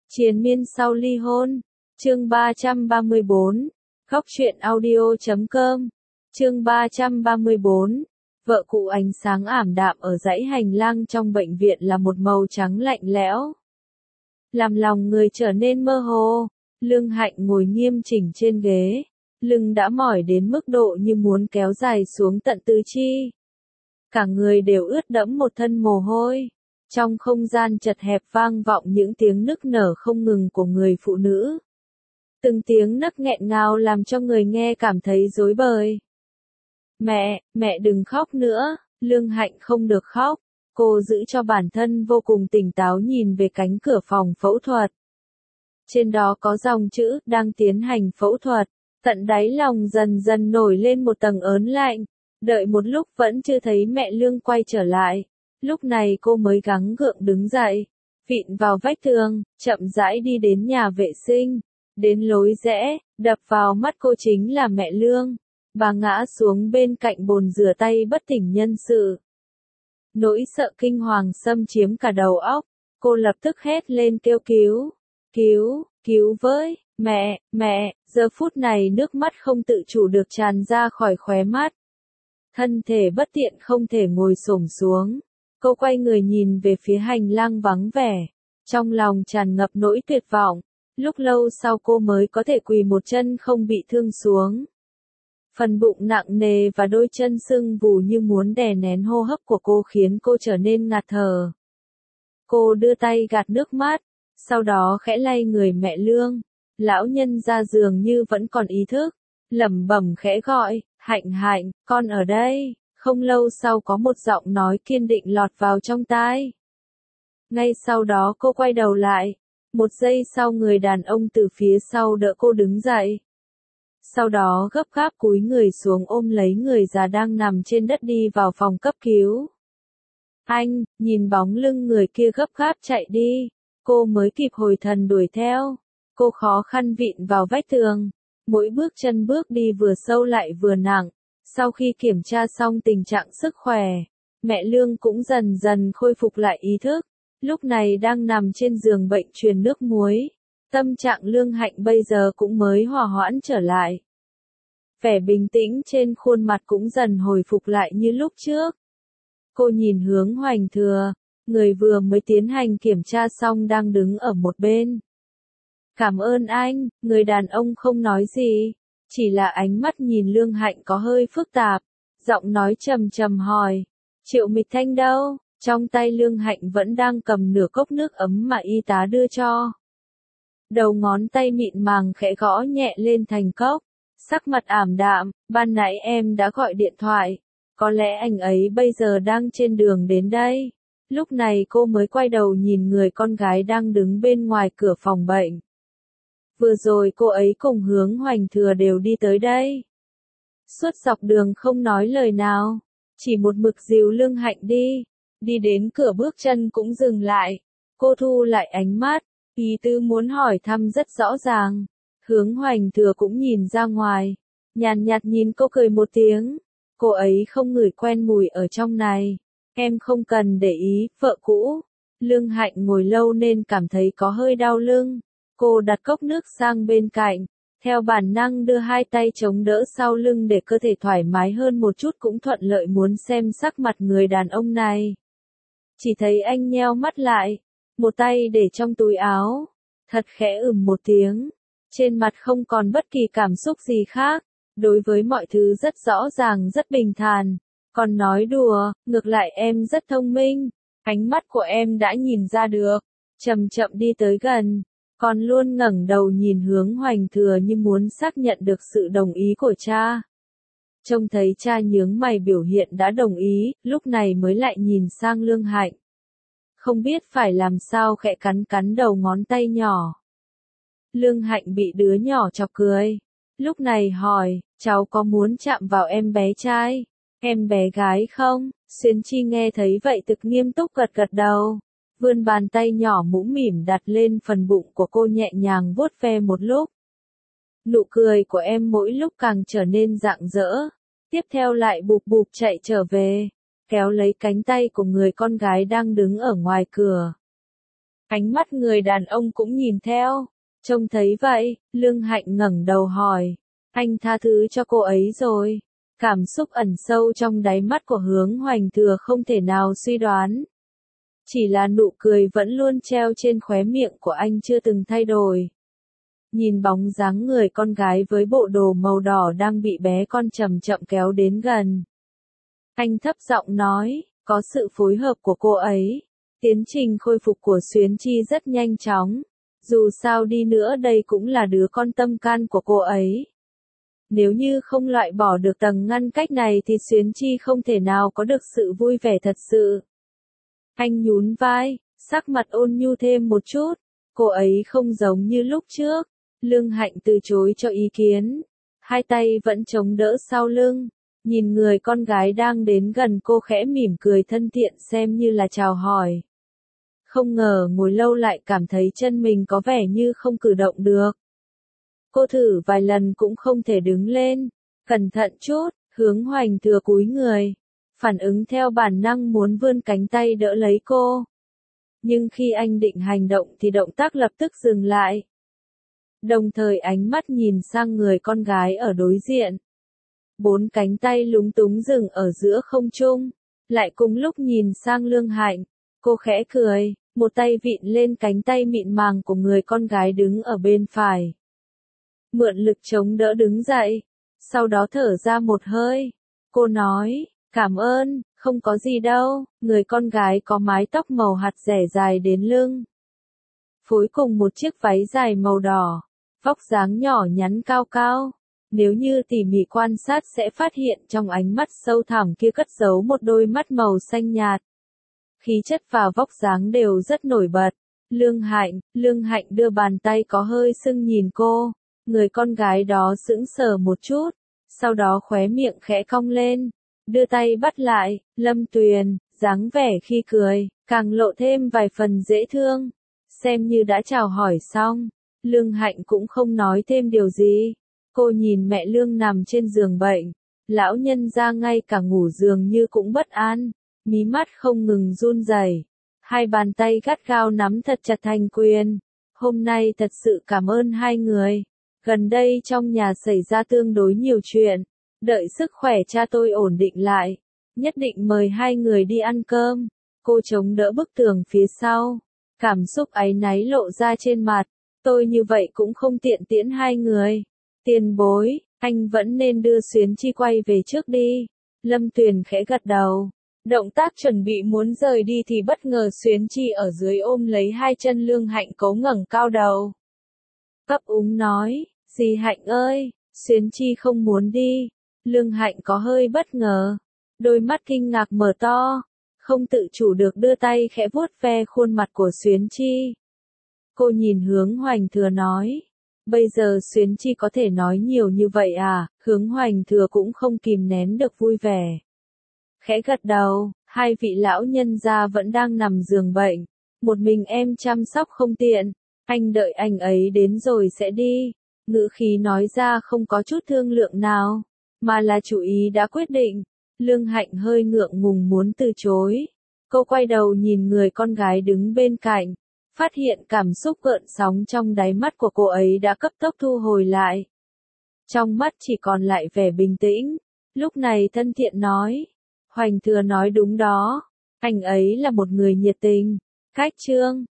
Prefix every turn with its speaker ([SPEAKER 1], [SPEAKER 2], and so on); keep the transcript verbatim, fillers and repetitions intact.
[SPEAKER 1] Triền miên sau ly hôn. Chương ba trăm ba mươi bốn. Góc truyện audio chấm com. Chương ba trăm ba mươi bốn. Vợ cũ. Ánh sáng ảm đạm ở dãy hành lang trong bệnh viện là một màu trắng lạnh lẽo, làm lòng người trở nên mơ hồ. Lương Hạnh ngồi nghiêm chỉnh trên ghế, lưng đã mỏi đến mức độ như muốn kéo dài xuống tận tứ chi. Cả người đều ướt đẫm một thân mồ hôi. Trong không gian chật hẹp vang vọng những tiếng nức nở không ngừng của người phụ nữ. Từng tiếng nấc nghẹn ngào làm cho người nghe cảm thấy rối bời. Mẹ, mẹ đừng khóc nữa. Lương Hạnh không được khóc. Cô giữ cho bản thân vô cùng tỉnh táo nhìn về cánh cửa phòng phẫu thuật. Trên đó có dòng chữ đang tiến hành phẫu thuật. Tận đáy lòng dần dần nổi lên một tầng ớn lạnh. Đợi một lúc vẫn chưa thấy mẹ Lương quay trở lại. Lúc này cô mới gắng gượng đứng dậy, vịn vào vách tường, chậm rãi đi đến nhà vệ sinh. Đến lối rẽ, đập vào mắt cô chính là mẹ Lương. Bà ngã xuống bên cạnh bồn rửa tay bất tỉnh nhân sự. Nỗi sợ kinh hoàng xâm chiếm cả đầu óc. Cô lập tức hét lên kêu cứu. Cứu, cứu với, mẹ, mẹ. Giờ phút này nước mắt không tự chủ được tràn ra khỏi khóe mắt. Thân thể bất tiện không thể ngồi xổm xuống. Cô quay người nhìn về phía hành lang vắng vẻ. Trong lòng tràn ngập nỗi tuyệt vọng. Lúc lâu sau cô mới có thể quỳ một chân không bị thương xuống. Phần bụng nặng nề và đôi chân sưng vù như muốn đè nén hô hấp của cô khiến cô trở nên ngạt thở. Cô đưa tay gạt nước mắt, sau đó khẽ lay người mẹ Lương. Lão nhân ra giường như vẫn còn ý thức, lẩm bẩm khẽ gọi, Hạnh Hạnh, con ở đây. Không lâu sau có một giọng nói kiên định lọt vào trong tai. Ngay sau đó cô quay đầu lại. Một giây sau người đàn ông từ phía sau đỡ cô đứng dậy. Sau đó gấp gáp cúi người xuống ôm lấy người già đang nằm trên đất đi vào phòng cấp cứu. Anh, nhìn bóng lưng người kia gấp gáp chạy đi. Cô mới kịp hồi thần đuổi theo. Cô khó khăn vịn vào vách tường. Mỗi bước chân bước đi vừa sâu lại vừa nặng. Sau khi kiểm tra xong tình trạng sức khỏe, mẹ Lương cũng dần dần khôi phục lại ý thức. Lúc này đang nằm trên giường bệnh truyền nước muối. Tâm trạng Lương Hạnh bây giờ cũng mới hòa hoãn trở lại. Vẻ bình tĩnh trên khuôn mặt cũng dần hồi phục lại như lúc trước. Cô nhìn hướng Hoành Thừa, người vừa mới tiến hành kiểm tra xong đang đứng ở một bên. Cảm ơn anh. Người đàn ông không nói gì. Chỉ là ánh mắt nhìn Lương Hạnh có hơi phức tạp, giọng nói trầm trầm hỏi, Triệu Mịch Thanh đâu? Trong tay Lương Hạnh vẫn đang cầm nửa cốc nước ấm mà y tá đưa cho. Đầu ngón tay mịn màng khẽ gõ nhẹ lên thành cốc, sắc mặt ảm đạm, ban nãy em đã gọi điện thoại, có lẽ anh ấy bây giờ đang trên đường đến đây. Lúc này cô mới quay đầu nhìn người con gái đang đứng bên ngoài cửa phòng bệnh. Vừa rồi cô ấy cùng Hướng Hoành Thừa đều đi tới đây. Suốt dọc đường không nói lời nào, chỉ một mực dìu Lương Hạnh đi. Đi đến cửa bước chân cũng dừng lại. Cô thu lại ánh mắt, ý tứ muốn hỏi thăm rất rõ ràng. Hướng Hoành Thừa cũng nhìn ra ngoài, nhàn nhạt nhìn cô cười một tiếng. Cô ấy không ngửi quen mùi ở trong này. Em không cần để ý, vợ cũ. Lương Hạnh ngồi lâu nên cảm thấy có hơi đau lưng. Cô đặt cốc nước sang bên cạnh, theo bản năng đưa hai tay chống đỡ sau lưng để cơ thể thoải mái hơn một chút, cũng thuận lợi muốn xem sắc mặt người đàn ông này. Chỉ thấy anh nheo mắt lại, một tay để trong túi áo, thật khẽ ừm một tiếng, trên mặt không còn bất kỳ cảm xúc gì khác, đối với mọi thứ rất rõ ràng rất bình thản, còn nói đùa, ngược lại em rất thông minh, ánh mắt của em đã nhìn ra được, chậm chậm đi tới gần. Còn luôn ngẩng đầu nhìn Hướng Hoành Thừa như muốn xác nhận được sự đồng ý của cha. Trông thấy cha nhướng mày biểu hiện đã đồng ý, lúc này mới lại nhìn sang Lương Hạnh. Không biết phải làm sao khẽ cắn cắn đầu ngón tay nhỏ. Lương Hạnh bị đứa nhỏ chọc cười. Lúc này hỏi, cháu có muốn chạm vào em bé trai, em bé gái không? Xuyến Chi nghe thấy vậy thực nghiêm túc gật gật đầu. Vươn bàn tay nhỏ mũm mỉm đặt lên phần bụng của cô nhẹ nhàng vuốt ve một lúc. Nụ cười của em mỗi lúc càng trở nên rạng rỡ. Tiếp theo lại bụp bụp chạy trở về, kéo lấy cánh tay của người con gái đang đứng ở ngoài cửa. Ánh mắt người đàn ông cũng nhìn theo. Trông thấy vậy, Lương Hạnh ngẩng đầu hỏi. Anh tha thứ cho cô ấy rồi. Cảm xúc ẩn sâu trong đáy mắt của Hướng Hoành Thừa không thể nào suy đoán. Chỉ là nụ cười vẫn luôn treo trên khóe miệng của anh chưa từng thay đổi. Nhìn bóng dáng người con gái với bộ đồ màu đỏ đang bị bé con chậm chậm kéo đến gần. Anh thấp giọng nói, có sự phối hợp của cô ấy. Tiến trình khôi phục của Xuyến Chi rất nhanh chóng. Dù sao đi nữa đây cũng là đứa con tâm can của cô ấy. Nếu như không loại bỏ được tầng ngăn cách này thì Xuyến Chi không thể nào có được sự vui vẻ thật sự. Anh nhún vai, sắc mặt ôn nhu thêm một chút. Cô ấy không giống như lúc trước. Lương Hạnh từ chối cho ý kiến. Hai tay vẫn chống đỡ sau lưng. Nhìn người con gái đang đến gần cô khẽ mỉm cười thân thiện xem như là chào hỏi. Không ngờ ngồi lâu lại cảm thấy chân mình có vẻ như không cử động được. Cô thử vài lần cũng không thể đứng lên. Cẩn thận chút, Hướng Hoành Thừa cúi người. Phản ứng theo bản năng muốn vươn cánh tay đỡ lấy cô. Nhưng khi anh định hành động thì động tác lập tức dừng lại. Đồng thời ánh mắt nhìn sang người con gái ở đối diện. Bốn cánh tay lúng túng dừng ở giữa không trung. Lại cùng lúc nhìn sang Lương Hạnh. Cô khẽ cười, một tay vịn lên cánh tay mịn màng của người con gái đứng ở bên phải. Mượn lực chống đỡ đứng dậy. Sau đó thở ra một hơi. Cô nói, cảm ơn, không có gì đâu. Người con gái có mái tóc màu hạt rẻ dài đến lưng. Phối cùng một chiếc váy dài màu đỏ. Vóc dáng nhỏ nhắn cao cao. Nếu như tỉ mỉ quan sát sẽ phát hiện trong ánh mắt sâu thẳm kia cất giấu một đôi mắt màu xanh nhạt. Khí chất và vóc dáng đều rất nổi bật. Lương Hạnh, Lương Hạnh đưa bàn tay có hơi sưng nhìn cô. Người con gái đó sững sờ một chút. Sau đó khóe miệng khẽ cong lên. Đưa tay bắt lại, Lâm Tuyền, dáng vẻ khi cười, càng lộ thêm vài phần dễ thương. Xem như đã chào hỏi xong. Lương Hạnh cũng không nói thêm điều gì. Cô nhìn mẹ Lương nằm trên giường bệnh. Lão nhân ra ngay cả ngủ giường như cũng bất an. Mí mắt không ngừng run rẩy. Hai bàn tay gắt gao nắm thật chặt thành quyền. Hôm nay thật sự cảm ơn hai người. Gần đây trong nhà xảy ra tương đối nhiều chuyện. Đợi sức khỏe cha tôi ổn định lại. Nhất định mời hai người đi ăn cơm. Cô chống đỡ bức tường phía sau. Cảm xúc áy náy lộ ra trên mặt. Tôi như vậy cũng không tiện tiễn hai người. Tiền bối, anh vẫn nên đưa Xuyến Chi quay về trước đi. Lâm Tuyền khẽ gật đầu. Động tác chuẩn bị muốn rời đi thì bất ngờ Xuyến Chi ở dưới ôm lấy hai chân Lương Hạnh cố ngẩng cao đầu. Gấp úng nói, dì Hạnh ơi, Xuyến Chi không muốn đi. Lương Hạnh có hơi bất ngờ. Đôi mắt kinh ngạc mở to. Không tự chủ được đưa tay khẽ vuốt ve khuôn mặt của Xuyến Chi. Cô nhìn Hướng Hoành Thừa nói. Bây giờ Xuyến Chi có thể nói nhiều như vậy à? Hướng Hoành Thừa cũng không kìm nén được vui vẻ. Khẽ gật đầu, hai vị lão nhân gia vẫn đang nằm giường bệnh. Một mình em chăm sóc không tiện. Anh đợi anh ấy đến rồi sẽ đi. Ngữ khí nói ra không có chút thương lượng nào. Mà là chủ ý đã quyết định. Lương Hạnh hơi ngượng ngùng muốn từ chối. Cô quay đầu nhìn người con gái đứng bên cạnh. Phát hiện cảm xúc gợn sóng trong đáy mắt của cô ấy đã cấp tốc thu hồi lại. Trong mắt chỉ còn lại vẻ bình tĩnh. Lúc này thân thiện nói. Hoành Thừa nói đúng đó. Anh ấy là một người nhiệt tình, khách trương,